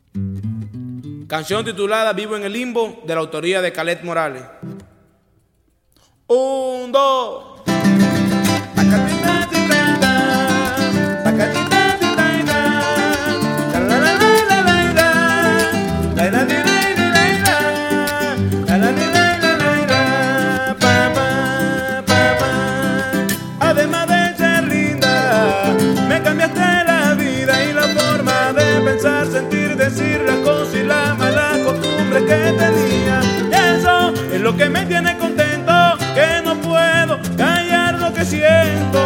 Canción titulada Vivo en el Limbo, de la autoría de Calet Morales. 1, 2. Además de ser linda, me cambiaste la vida y la forma de pensar, sentir, decir las cosas y las malas costumbres que tenía. Y eso es lo que me tiene contento, que no puedo callar lo que siento.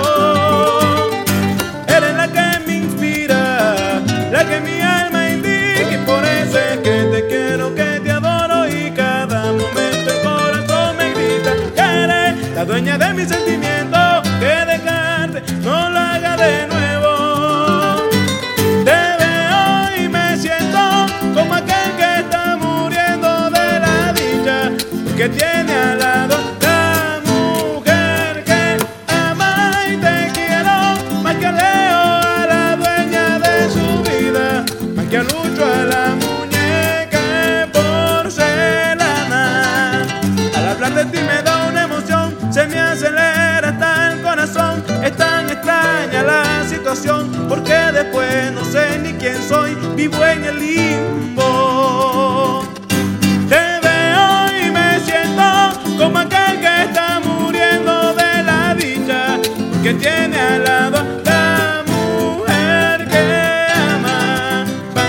Eres la que me inspira, la que mi alma indica, y por eso es que te quiero, que te adoro, y cada momento el corazón me grita que eres la dueña de mis sentimientos, que dejarte no lo haga de nuevo. Te veo y me siento como aquel que está muriendo de la dicha, que tiene al lado la mujer que ama, y te quiero más que a Leo, a la dueña de su vida, más que a Lucho, a la muñeca de porcelana. Al hablar de ti me da una emoción, se me acelera hasta el corazón. Es tan extraña la situación, porque después no sé ni quién soy, vivo en el limbo. Te veo y me siento como aquel que está muriendo de la dicha, que tiene al lado la mujer que ama.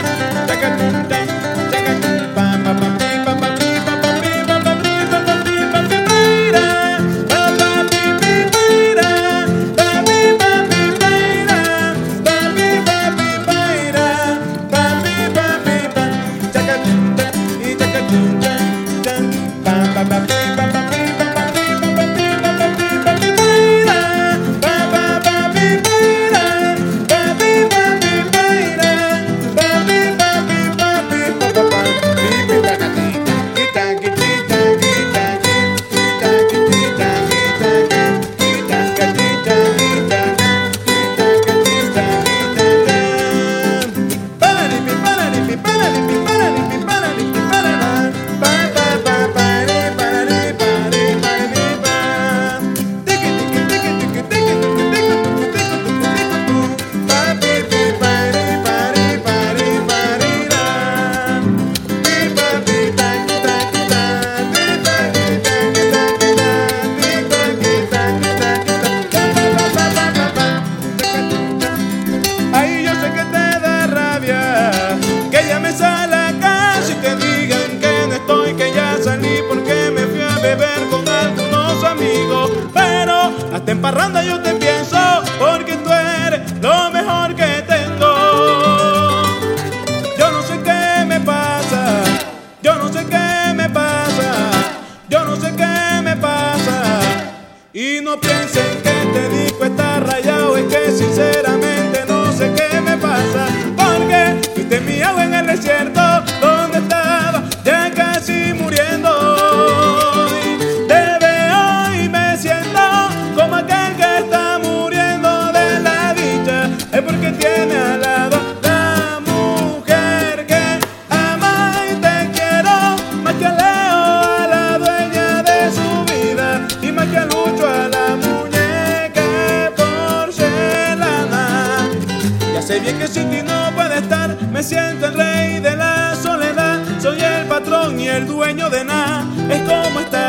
Hasta en parranda yo te pienso, porque tú eres lo mejor que tengo. Yo no sé qué me pasa, yo no sé qué me pasa, yo no sé qué me pasa. Y no piensen que este disco está rayado, es que sinceramente no sé qué me pasa, porque fuiste mi agua en el desierto, donde estaba ya casi muriendo. Como aquel que está muriendo de la dicha, es porque tiene al lado la mujer que ama, y te quiero más que a Leo, a la dueña de su vida, y más que a Lucho, a la muñeca de porcelana. Ya sé bien que sin ti no puede estar, me siento el rey de la soledad, soy el patrón y el dueño de nada, es como estar